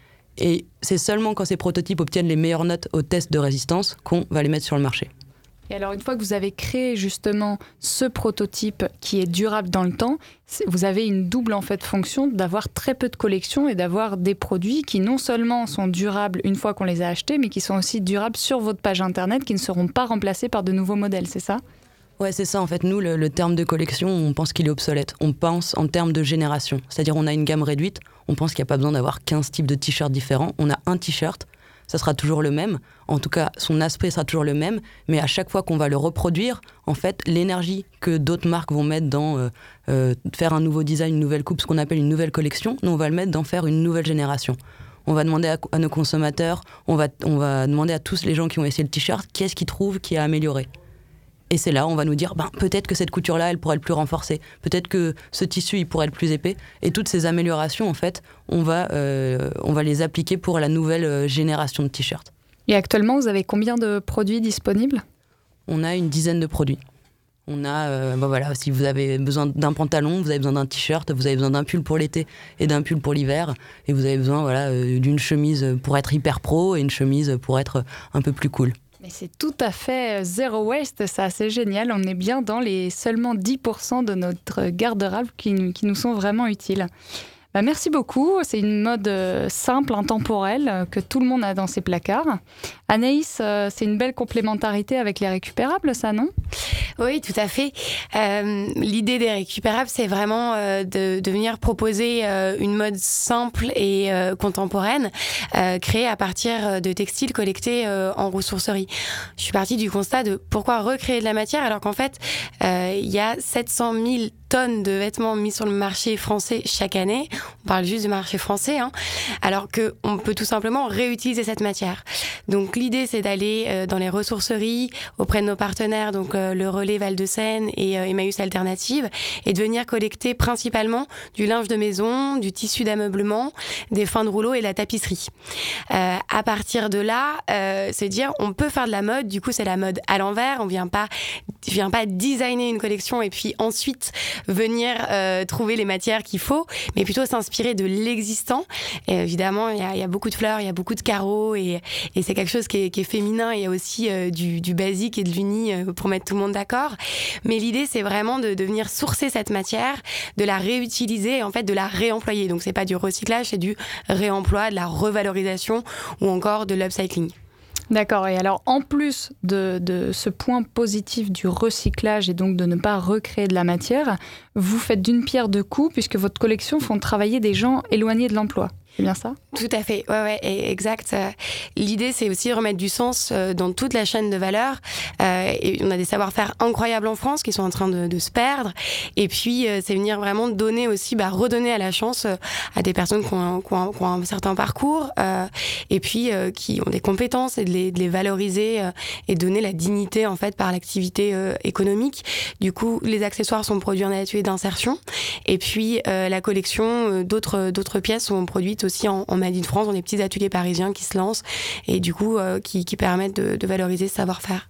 Et c'est seulement quand ces prototypes obtiennent les meilleures notes au test de résistance qu'on va les mettre sur le marché. Et alors, une fois que vous avez créé justement ce prototype qui est durable dans le temps, vous avez une double en fait fonction d'avoir très peu de collections et d'avoir des produits qui non seulement sont durables une fois qu'on les a achetés, mais qui sont aussi durables sur votre page internet, qui ne seront pas remplacés par de nouveaux modèles, c'est ça ? Ouais, c'est ça. En fait, nous, le, le terme de collection, on pense qu'il est obsolète. On pense en termes de génération. C'est-à-dire, on a une gamme réduite. On pense qu'il n'y a pas besoin d'avoir quinze types de t-shirts différents. On a un t-shirt. Ça sera toujours le même. En tout cas, son aspect sera toujours le même. Mais à chaque fois qu'on va le reproduire, en fait, l'énergie que d'autres marques vont mettre dans euh, euh, faire un nouveau design, une nouvelle coupe, ce qu'on appelle une nouvelle collection, nous, on va le mettre dans faire une nouvelle génération. On va demander à, à nos consommateurs, on va, on va demander à tous les gens qui ont essayé le t-shirt, qu'est-ce qu'ils trouvent qui a amélioré. Et c'est là, on va nous dire, ben, peut-être que cette couture-là, elle pourrait être plus renforcée. Peut-être que ce tissu, il pourrait être plus épais. Et toutes ces améliorations, en fait, on va, euh, on va les appliquer pour la nouvelle génération de t-shirts. Et actuellement, vous avez combien de produits disponibles ? On a une dizaine de produits. On a, euh, ben voilà, si vous avez besoin d'un pantalon, vous avez besoin d'un t-shirt, vous avez besoin d'un pull pour l'été et d'un pull pour l'hiver. Et vous avez besoin voilà, euh, d'une chemise pour être hyper pro et une chemise pour être un peu plus cool. Mais c'est tout à fait zéro waste, ça, c'est génial. On est bien dans les seulement dix pour cent de notre garde-robe qui, qui nous sont vraiment utiles. Bah, merci beaucoup. C'est une mode simple, intemporelle, que tout le monde a dans ses placards. Anaïs, c'est une belle complémentarité avec les récupérables, ça, non ? Oui, tout à fait. Euh, l'idée des récupérables, c'est vraiment euh, de, de venir proposer euh, une mode simple et euh, contemporaine, euh, créée à partir de textiles collectés euh, en ressourcerie. Je suis partie du constat de pourquoi recréer de la matière alors qu'en fait, euh, il y a sept cent mille tonnes de vêtements mis sur le marché français chaque année. On parle juste du marché français, hein, alors qu'on peut tout simplement réutiliser cette matière. Donc l'idée, c'est d'aller euh, dans les ressourceries auprès de nos partenaires, donc euh, le Relais Val-de-Seine et euh, Emmaüs Alternative, et de venir collecter principalement du linge de maison, du tissu d'ameublement, des fins de rouleau et la tapisserie. Euh, à partir de là, euh, se dire, on peut faire de la mode. Du coup, c'est la mode à l'envers. On vient pas, vient pas designer une collection et puis ensuite venir euh, trouver les matières qu'il faut, mais plutôt s'inspirer de l'existant. Et évidemment, il y a, y a beaucoup de fleurs, il y a beaucoup de carreaux, et, et c'est quelque chose qui est, qui est féminin. Il y a aussi euh, du, du basique et de l'uni euh, pour mettre tout le monde d'accord. Mais l'idée, c'est vraiment de, de venir sourcer cette matière, de la réutiliser et en fait de la réemployer. Donc, c'est pas du recyclage, c'est du réemploi, de la revalorisation ou encore de l'upcycling. D'accord. Et alors, en plus de, de ce point positif du recyclage et donc de ne pas recréer de la matière, vous faites d'une pierre deux coups puisque votre collection font travailler des gens éloignés de l'emploi. C'est bien ça ? Tout à fait, ouais, ouais, exact. L'idée, c'est aussi de remettre du sens dans toute la chaîne de valeur. Euh, et on a des savoir-faire incroyables en France qui sont en train de, de se perdre. Et puis, c'est venir vraiment donner aussi, bah, redonner à la chance à des personnes qui ont, qui ont, qui ont un certain parcours euh, et puis euh, qui ont des compétences et de les, de les valoriser euh, et donner la dignité en fait par l'activité euh, économique. Du coup, les accessoires sont produits en atelier d'insertion. Et puis, euh, la collection euh, d'autres, d'autres pièces sont produites aussi en, en Made in France, dans des petits ateliers parisiens qui se lancent et du coup euh, qui, qui permettent de, de valoriser ce savoir-faire.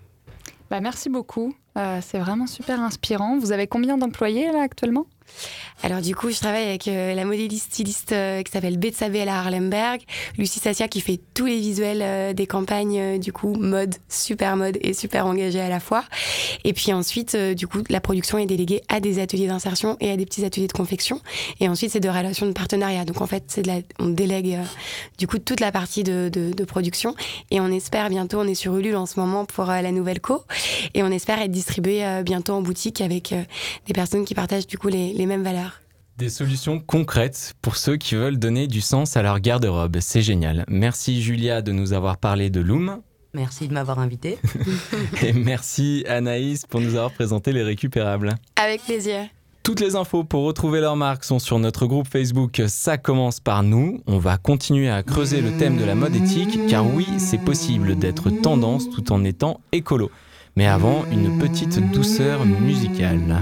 Bah, merci beaucoup, euh, c'est vraiment super inspirant. Vous avez combien d'employés là actuellement ? Alors du coup, je travaille avec euh, la modéliste styliste euh, qui s'appelle Betsabé Harlemberg, Lucie Sassia qui fait tous les visuels euh, des campagnes, euh, du coup, mode, super mode et super engagée à la fois. Et puis ensuite, euh, du coup, la production est déléguée à des ateliers d'insertion et à des petits ateliers de confection. Et ensuite, c'est de relations de partenariat. Donc en fait, c'est de la, on délègue euh, du coup toute la partie de, de, de production. Et on espère bientôt, on est sur Ulule en ce moment pour euh, la nouvelle co. Et on espère être distribué euh, bientôt en boutique avec euh, des personnes qui partagent du coup les, les mêmes valeurs. Des solutions concrètes pour ceux qui veulent donner du sens à leur garde-robe. C'est génial. Merci Julia de nous avoir parlé de Loom. Merci de m'avoir invité. Et merci Anaïs pour nous avoir présenté les récupérables. Avec plaisir. Toutes les infos pour retrouver leur marque sont sur notre groupe Facebook Ça commence par nous. On va continuer à creuser le thème de la mode éthique, car oui, c'est possible d'être tendance tout en étant écolo. Mais avant, une petite douceur musicale.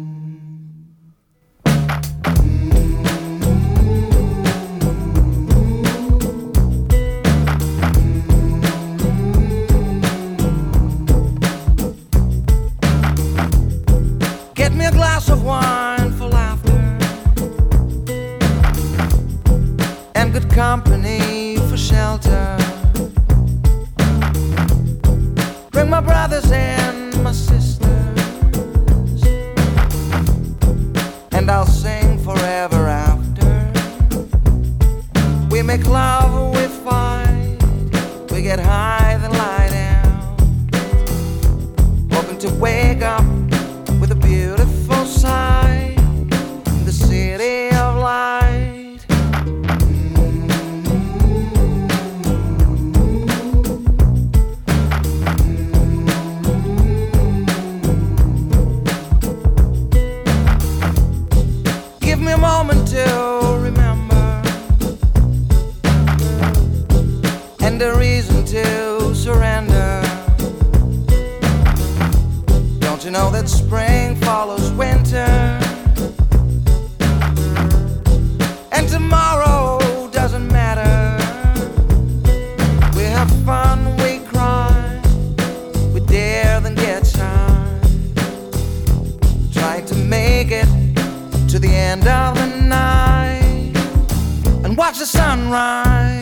Get me a glass of wine for laughter and good company for shelter. Bring my brothers and my sisters, and I'll sing forever after. We make love, we fight, we get high then lie down, hoping to wake up with a beautiful sight in the city of light. Give me a moment to remember and a reason to surrender. Don't you know that spring follows winter? And tomorrow doesn't matter. We have fun, we cry, we dare then get shy, trying to make it to the end of the night and watch the sunrise.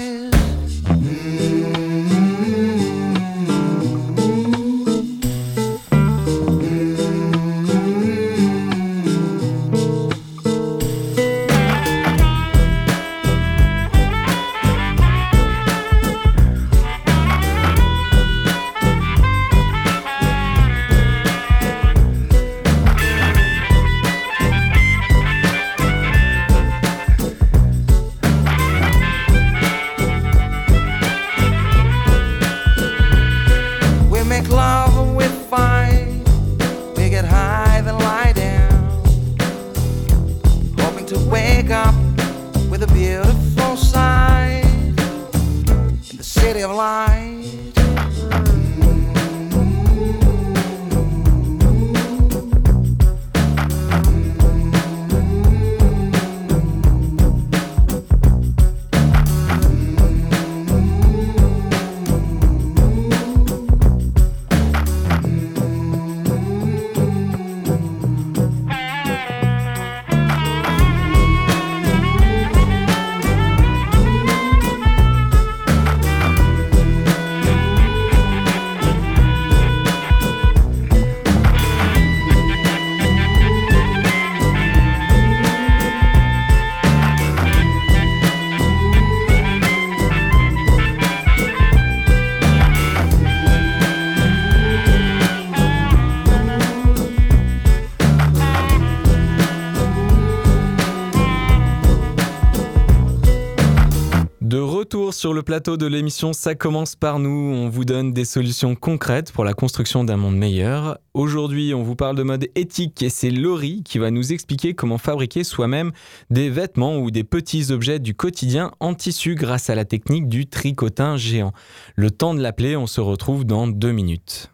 Sur le plateau de l'émission Ça commence par nous, on vous donne des solutions concrètes pour la construction d'un monde meilleur. Aujourd'hui, on vous parle de mode éthique et c'est Laurie qui va nous expliquer comment fabriquer soi-même des vêtements ou des petits objets du quotidien en tissu grâce à la technique du tricotin géant. Le temps de l'appeler, on se retrouve dans deux minutes.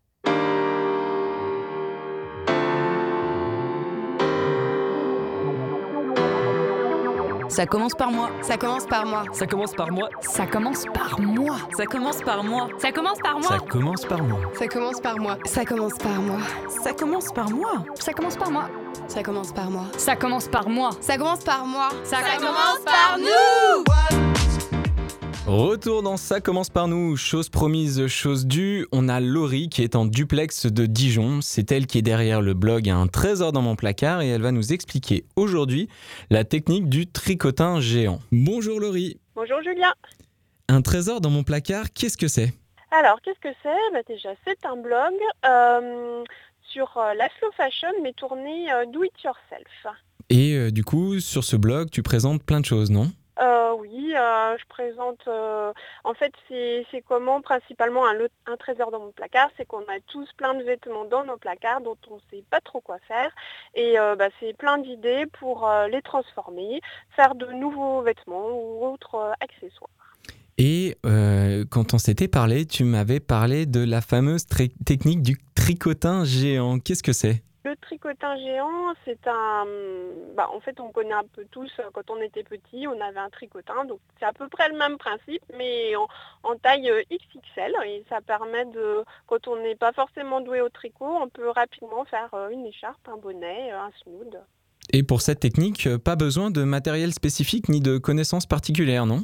Ça commence par moi. Ça commence par moi. Ça commence par moi. Ça commence par moi. Ça commence par moi. Ça commence par moi. Ça commence par moi. Ça commence par moi. Ça commence par moi. Ça commence par moi. Ça commence par moi. Ça commence par moi. Ça commence par moi. Ça commence par moi. Ça commence par nous. Retour dans Ça commence par nous, chose promise, chose due. On a Laurie qui est en duplex de Dijon. C'est elle qui est derrière le blog Un trésor dans mon placard et elle va nous expliquer aujourd'hui la technique du tricotin géant. Bonjour Laurie. Bonjour Julien. Un trésor dans mon placard, qu'est-ce que c'est ? Alors, qu'est-ce que c'est ? Bah, déjà, c'est un blog euh, sur euh, la slow fashion mais tourné euh, do it yourself. Et euh, du coup, sur ce blog, tu présentes plein de choses, non ? Euh, oui, euh, je présente. euh, en fait, c'est c'est comment principalement un, lo- un trésor dans mon placard, c'est qu'on a tous plein de vêtements dans nos placards dont on ne sait pas trop quoi faire. Et euh, bah, c'est plein d'idées pour euh, les transformer, faire de nouveaux vêtements ou autres euh, accessoires. Et euh, quand on s'était parlé, tu m'avais parlé de la fameuse tri- technique du tricotin géant. Qu'est-ce que c'est ? Le tricotin géant, c'est un... Bah, en fait, on connaît un peu tous, euh, quand on était petit, on avait un tricotin. Donc, c'est à peu près le même principe, mais en, en taille euh, X X L. Et ça permet de, quand on n'est pas forcément doué au tricot, on peut rapidement faire euh, une écharpe, un bonnet, euh, un snood. Et pour cette technique, euh, pas besoin de matériel spécifique ni de connaissances particulières, non ?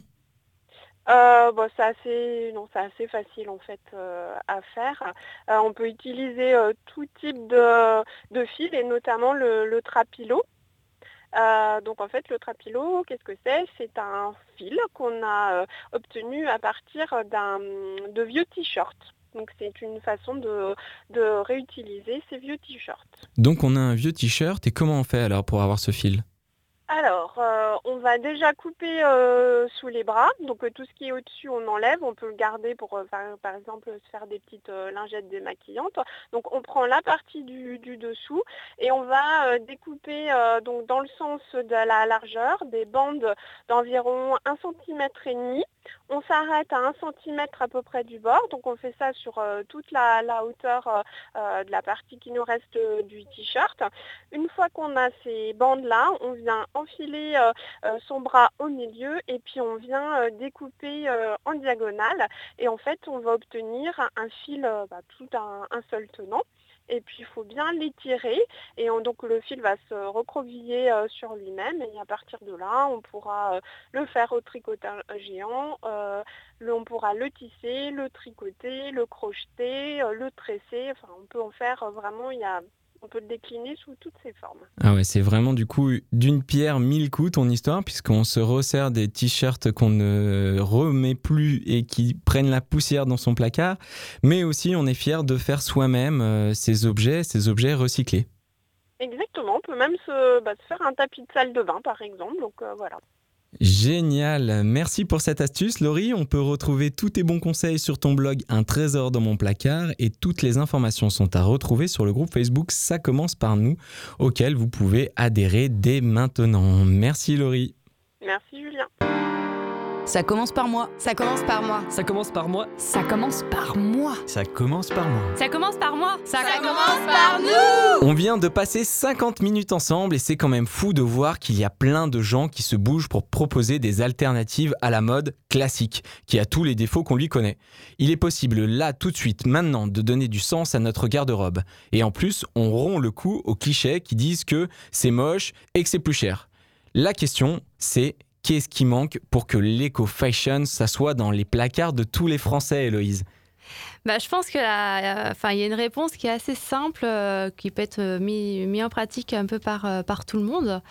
Euh, bon, c'est assez, non, c'est assez facile en fait euh, à faire. Euh, on peut utiliser euh, tout type de, de fil et notamment le, le trapilo. Euh, donc en fait le trapilo, qu'est-ce que c'est ? C'est un fil qu'on a euh, obtenu à partir d'un, de vieux t-shirts. Donc c'est une façon de, de réutiliser ces vieux t-shirts. Donc on a un vieux t-shirt, et comment on fait alors pour avoir ce fil ? Alors, euh, on va déjà couper euh, sous les bras. Donc euh, tout ce qui est au-dessus, on enlève. On peut le garder pour, euh, par, par exemple, se faire des petites euh, lingettes démaquillantes. Donc on prend la partie du, du dessous et on va euh, découper euh, donc, dans le sens de la largeur des bandes d'environ un centimètre et demi. On s'arrête à un centimètre à peu près du bord. Donc on fait ça sur euh, toute la, la hauteur euh, de la partie qui nous reste euh, du t-shirt. Une fois qu'on a ces bandes-là, on vient enfiler euh, euh, son bras au milieu et puis on vient euh, découper euh, en diagonale. Et en fait, on va obtenir un fil, euh, bah, tout un, un seul tenant. Et puis il faut bien l'étirer et on, donc le fil va se recroqueviller euh, sur lui-même et à partir de là on pourra euh, le faire au tricotin géant, euh, le, on pourra le tisser, le tricoter, le crocheter, euh, le tresser, enfin on peut en faire euh, vraiment, il y a, on peut le décliner sous toutes ses formes. Ah ouais, c'est vraiment du coup d'une pierre mille coups ton histoire, puisqu'on se resserre des t-shirts qu'on ne remet plus et qui prennent la poussière dans son placard, mais aussi on est fier de faire soi-même euh, ces objets, ces objets recyclés. Exactement, on peut même se, bah, se faire un tapis de salle de bain par exemple, donc euh, voilà. Génial, merci pour cette astuce Laurie. On peut retrouver tous tes bons conseils sur ton blog Un trésor dans mon placard et toutes les informations sont à retrouver sur le groupe Facebook Ça commence par nous auquel vous pouvez adhérer dès maintenant. Merci Laurie. Merci Julien. Ça commence par moi. Ça commence par moi. Ça commence par moi. Ça commence par moi. Ça commence par moi. Ça commence par moi. Ça, Ça commence par nous. On vient de passer cinquante minutes ensemble et c'est quand même fou de voir qu'il y a plein de gens qui se bougent pour proposer des alternatives à la mode classique, qui a tous les défauts qu'on lui connaît. Il est possible là, tout de suite, maintenant, de donner du sens à notre garde-robe. Et en plus, on rompt le cou aux clichés qui disent que c'est moche et que c'est plus cher. La question, c'est... qu'est-ce qui manque pour que l'éco-fashion s'assoie dans les placards de tous les Français, Héloïse ? Bah, je pense qu'il euh, enfin, y a une réponse qui est assez simple, euh, qui peut être mise mis en pratique un peu par, euh, par tout le monde.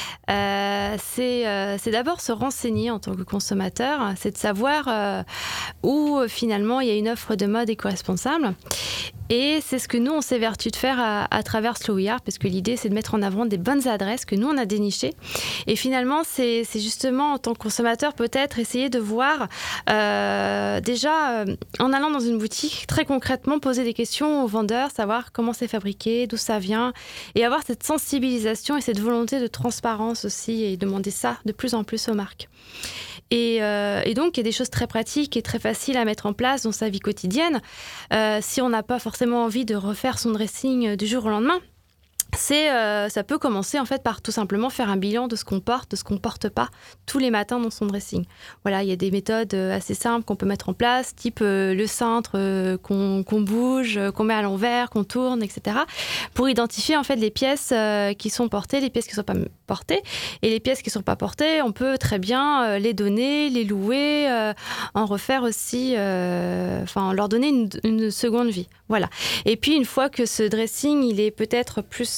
Euh, c'est, euh, c'est d'abord se renseigner en tant que consommateur, c'est de savoir euh, où finalement il y a une offre de mode éco-responsable. Et c'est ce que nous, on s'évertue de faire à, à travers Slow We Are, parce que l'idée, c'est de mettre en avant des bonnes adresses que nous, on a dénichées. Et finalement, c'est, c'est justement, en tant que consommateur, peut-être essayer de voir, euh, déjà, euh, en allant dans une boutique, très concrètement, poser des questions aux vendeurs, savoir comment c'est fabriqué, d'où ça vient, et avoir cette sensibilisation et cette volonté de transparence aussi, et demander ça de plus en plus aux marques. Et, euh, et donc, il y a des choses très pratiques et très faciles à mettre en place dans sa vie quotidienne. Euh, si on n'a pas forcément envie de refaire son dressing du jour au lendemain, c'est, euh, ça peut commencer en fait par tout simplement faire un bilan de ce qu'on porte, de ce qu'on ne porte pas tous les matins dans son dressing. Voilà, il y a des méthodes assez simples qu'on peut mettre en place, type euh, le cintre euh, qu'on, qu'on bouge, qu'on met à l'envers, qu'on tourne, et cetera, pour identifier en fait les pièces euh, qui sont portées, les pièces qui ne sont pas portées. Et les pièces qui ne sont pas portées, on peut très bien euh, les donner, les louer, euh, en refaire aussi, euh, enfin leur donner une, une seconde vie. Voilà. Et puis une fois que ce dressing il est peut-être plus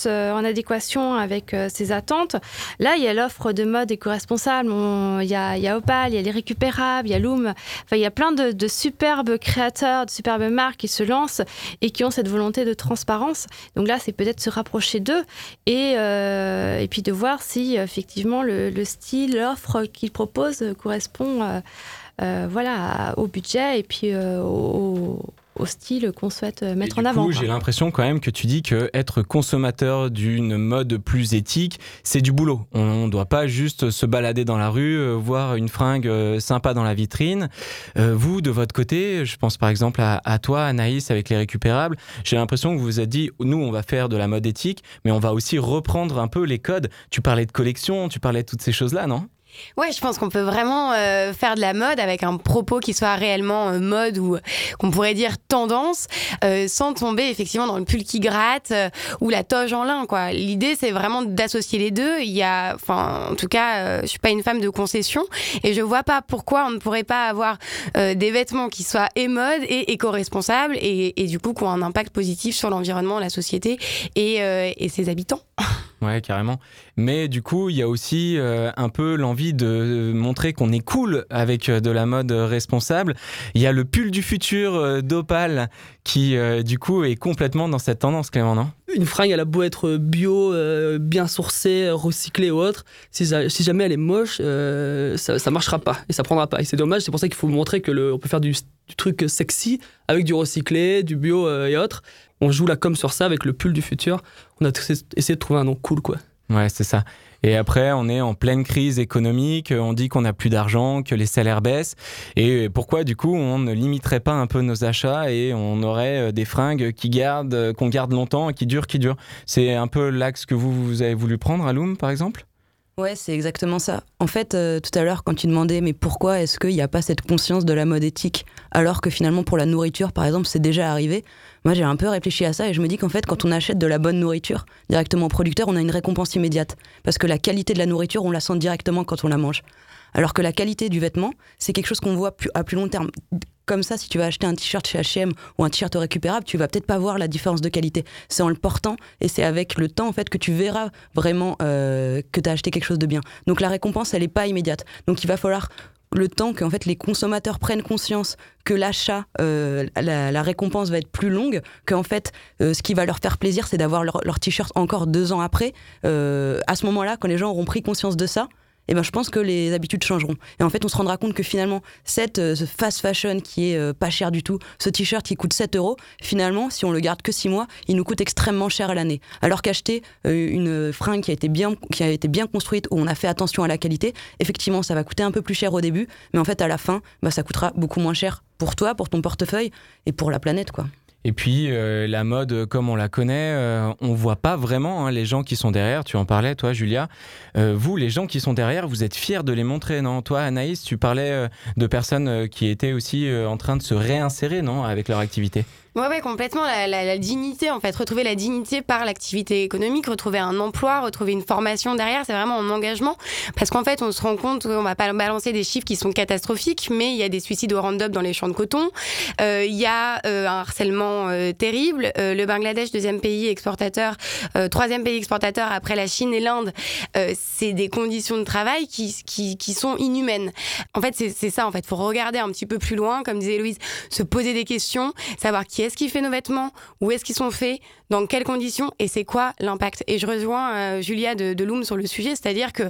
plus euh, en adéquation avec euh, ses attentes. Là, il y a l'offre de mode éco-responsable. On- Il y a, il y a Opal, il y a les récupérables, il y a Loom. Enfin, il y a plein de, de superbes créateurs, de superbes marques qui se lancent et qui ont cette volonté de transparence. Donc là, c'est peut-être se rapprocher d'eux et, euh, et puis de voir si effectivement le, le style, l'offre qu'ils proposent correspond euh, euh, voilà, au budget et puis euh, au, au style qu'on souhaite mettre Et en du avant. coup, quoi. j'ai l'impression quand même que tu dis que être consommateur d'une mode plus éthique, c'est du boulot. On ne doit pas juste se balader dans la rue, euh, voir une fringue euh, sympa dans la vitrine. Euh, vous, de votre côté, je pense par exemple à, à toi, Anaïs, avec les récupérables, j'ai l'impression que vous vous êtes dit, nous, on va faire de la mode éthique, mais on va aussi reprendre un peu les codes. Tu parlais de collection, tu parlais de toutes ces choses-là, non ? Ouais, je pense qu'on peut vraiment euh, faire de la mode avec un propos qui soit réellement euh, mode ou euh, qu'on pourrait dire tendance, euh, sans tomber effectivement dans le pull qui gratte euh, ou la toge en lin, quoi. L'idée, c'est vraiment d'associer les deux. Il y a, enfin, en tout cas, euh, je suis pas une femme de concession et je vois pas pourquoi on ne pourrait pas avoir euh, des vêtements qui soient et mode et éco-responsables et, et du coup qui ont un impact positif sur l'environnement, la société et, euh, et ses habitants. Ouais, carrément. Mais du coup, il y a aussi euh, un peu l'envie de montrer qu'on est cool avec euh, de la mode responsable. Il y a le pull du futur euh, d'Opal qui, euh, du coup, est complètement dans cette tendance, Clément, non ? Une fringue, elle a beau être bio, euh, bien sourcée, recyclée ou autre, si, ça- si jamais elle est moche, euh, ça, ça marchera pas et ça prendra pas. Et c'est dommage, c'est pour ça qu'il faut montrer que le, on peut faire du, du truc sexy avec du recyclé, du bio euh, et autres. On joue la com sur ça avec le pull du futur. On a tous essayé de trouver un nom cool, quoi. Ouais, c'est ça. Et après, on est en pleine crise économique, on dit qu'on n'a plus d'argent, que les salaires baissent. Et pourquoi, du coup, on ne limiterait pas un peu nos achats et on aurait des fringues qui gardent, qu'on garde longtemps et qui durent, qui durent. C'est un peu l'axe que vous, vous avez voulu prendre à Loom, par exemple ? Ouais, c'est exactement ça. En fait, euh, tout à l'heure, quand tu demandais mais pourquoi est-ce qu'il n'y a pas cette conscience de la mode éthique, alors que finalement pour la nourriture, par exemple, c'est déjà arrivé. Moi, j'ai un peu réfléchi à ça et je me dis qu'en fait, quand on achète de la bonne nourriture directement au producteur, on a une récompense immédiate. Parce que la qualité de la nourriture, on la sent directement quand on la mange. Alors que la qualité du vêtement, c'est quelque chose qu'on voit plus, à plus long terme. Comme ça, si tu vas acheter un t-shirt chez H et M ou un t-shirt récupérable, tu vas peut-être pas voir la différence de qualité. C'est en le portant et c'est avec le temps en fait que tu verras vraiment euh, que tu as acheté quelque chose de bien. Donc la récompense, elle est pas immédiate. Donc il va falloir le temps que en fait, les consommateurs prennent conscience que l'achat, euh, la, la récompense va être plus longue, qu'en fait, euh, ce qui va leur faire plaisir, c'est d'avoir leur, leur t-shirt encore deux ans après. Euh, à ce moment-là, quand les gens auront pris conscience de ça, eh ben, je pense que les habitudes changeront. Et en fait, on se rendra compte que finalement, cette euh, ce fast fashion qui est euh, pas cher du tout, ce t-shirt qui coûte sept euros, finalement, si on le garde que six mois, il nous coûte extrêmement cher à l'année. Alors qu'acheter euh, une fringue qui a, été bien, qui a été bien construite, où on a fait attention à la qualité, effectivement, ça va coûter un peu plus cher au début, mais en fait, à la fin, bah, ça coûtera beaucoup moins cher pour toi, pour ton portefeuille et pour la planète, quoi. Et puis, euh, la mode, comme on la connaît, euh, on voit pas vraiment hein, les gens qui sont derrière. Tu en parlais, toi, Julia. Euh, vous, les gens qui sont derrière, vous êtes fiers de les montrer, non ? Toi, Anaïs, tu parlais euh, de personnes euh, qui étaient aussi euh, en train de se réinsérer, non, avec leur activité. Ouais, ouais, complètement. La, la, la dignité, en fait. Retrouver la dignité par l'activité économique, retrouver un emploi, retrouver une formation derrière, c'est vraiment un engagement. Parce qu'en fait, on se rend compte qu'on va pas balancer des chiffres qui sont catastrophiques, mais il y a des suicides au round-up dans les champs de coton. Euh, il y a euh, un harcèlement euh, terrible. Euh, le Bangladesh, deuxième pays exportateur, euh, troisième pays exportateur après la Chine et l'Inde, euh, c'est des conditions de travail qui, qui, qui sont inhumaines. En fait, c'est, c'est ça, en fait. Faut regarder un petit peu plus loin, comme disait Héloïse, se poser des questions, savoir qui est-ce qui fait nos vêtements, où est-ce qu'ils sont faits, dans quelles conditions et c'est quoi l'impact. Et je rejoins euh, Julia de, de Loom sur le sujet, c'est-à-dire que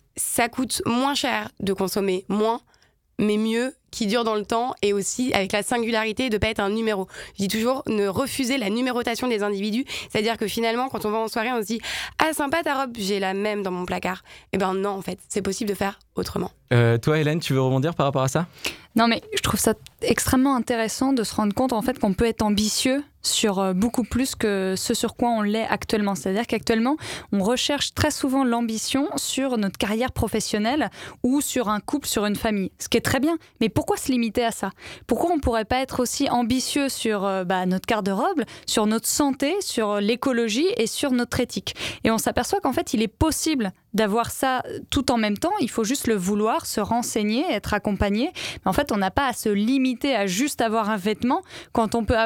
ça coûte moins cher de consommer moins, mais mieux, qui dure dans le temps et aussi avec la singularité de ne pas être un numéro. Je dis toujours, ne refusez la numérotation des individus, c'est-à-dire que finalement, quand on va en soirée, on se dit « Ah, sympa ta robe, j'ai la même dans mon placard ». Eh ben non, en fait, c'est possible de faire autrement. Euh, toi, Hélène, tu veux rebondir par rapport à ça ? Non, mais je trouve ça extrêmement intéressant de se rendre compte en fait qu'on peut être ambitieux sur beaucoup plus que ce sur quoi on l'est actuellement. C'est-à-dire qu'actuellement, on recherche très souvent l'ambition sur notre carrière professionnelle ou sur un couple, sur une famille. Ce qui est très bien, mais pourquoi se limiter à ça ? Pourquoi on ne pourrait pas être aussi ambitieux sur euh, bah, notre garde-robe, sur notre santé, sur l'écologie et sur notre éthique ? Et on s'aperçoit qu'en fait, il est possible d'avoir ça tout en même temps. Il faut juste le vouloir, se renseigner, être accompagné. Mais en fait, on n'a pas à se limiter à juste avoir un vêtement quand on peut avoir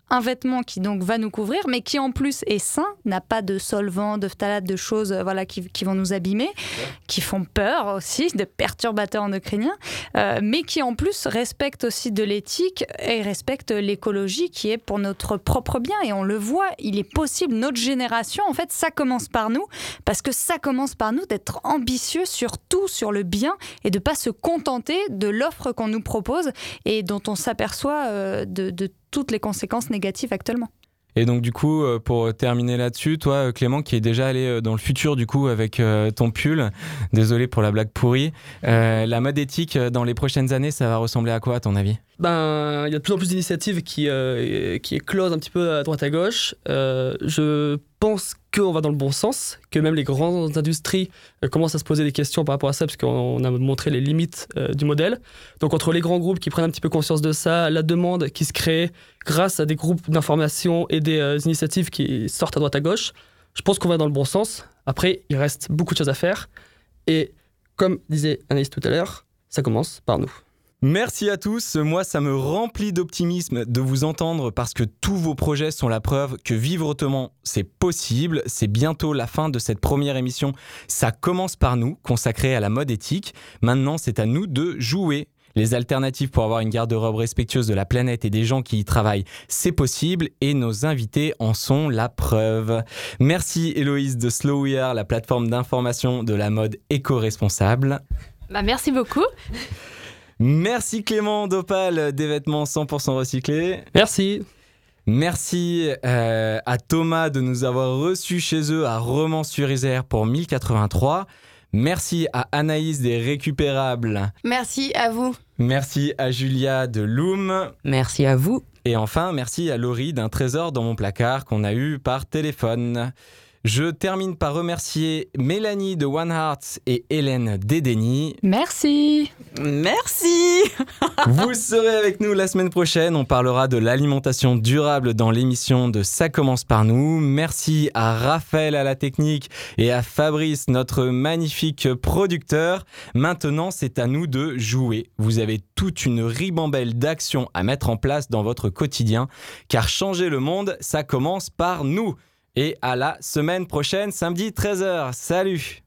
un vêtement qui donc va nous couvrir, mais qui en plus est sain, n'a pas de solvants, de phtalates, de choses euh, voilà, qui, qui vont nous abîmer, qui font peur aussi, de perturbateurs endocriniens, euh, mais qui en plus respecte aussi de l'éthique et respecte l'écologie qui est pour notre propre bien. Et on le voit, il est possible, notre génération, en fait, ça commence par nous, parce que ça commence par nous d'être ambitieux sur tout, sur le bien, et de ne pas se contenter de l'offre qu'on nous propose et dont on s'aperçoit euh, de, de toutes les conséquences négatives actuellement. Et donc du coup, pour terminer là-dessus, toi Clément qui est déjà allé dans le futur du coup avec ton pull, désolé pour la blague pourrie, euh, la mode éthique dans les prochaines années, ça va ressembler à quoi à ton avis ? Ben, il y a de plus en plus d'initiatives qui, euh, qui éclosent un petit peu à droite à gauche. Euh, je pense qu'on va dans le bon sens, que même les grandes industries euh, commencent à se poser des questions par rapport à ça, parce qu'on a montré les limites euh, du modèle. Donc entre les grands groupes qui prennent un petit peu conscience de ça, la demande qui se crée grâce à des groupes d'information et des euh, initiatives qui sortent à droite à gauche, je pense qu'on va dans le bon sens. Après, il reste beaucoup de choses à faire. Et comme disait Anaïs tout à l'heure, ça commence par nous. Merci à tous, moi ça me remplit d'optimisme de vous entendre parce que tous vos projets sont la preuve que vivre autrement c'est possible. C'est bientôt la fin de cette première émission, ça commence par nous, consacrée à la mode éthique. Maintenant c'est à nous de jouer. Les alternatives pour avoir une garde-robe respectueuse de la planète et des gens qui y travaillent, c'est possible et nos invités en sont la preuve. Merci Héloïse de Slow We Are, la plateforme d'information de la mode éco-responsable. Bah, merci beaucoup. Merci Clément d'Opal, des vêtements cent pour cent recyclés. Merci. Merci euh, à Thomas de nous avoir reçus chez eux à Romans-sur-Isère pour mille quatre-vingt-trois. Merci à Anaïs des Récupérables. Merci à vous. Merci à Julia de Loom. Merci à vous. Et enfin, merci à Laurie d'un trésor dans mon placard qu'on a eu par téléphone. Je termine par remercier Mélanie de One Heart et Hélène d'Edeni. Merci. Merci. Vous serez avec nous la semaine prochaine. On parlera de l'alimentation durable dans l'émission de Ça commence par nous. Merci à Raphaël à la technique et à Fabrice, notre magnifique producteur. Maintenant, c'est à nous de jouer. Vous avez toute une ribambelle d'actions à mettre en place dans votre quotidien. Car changer le monde, ça commence par nous. Et à la semaine prochaine, samedi treize heures. Salut!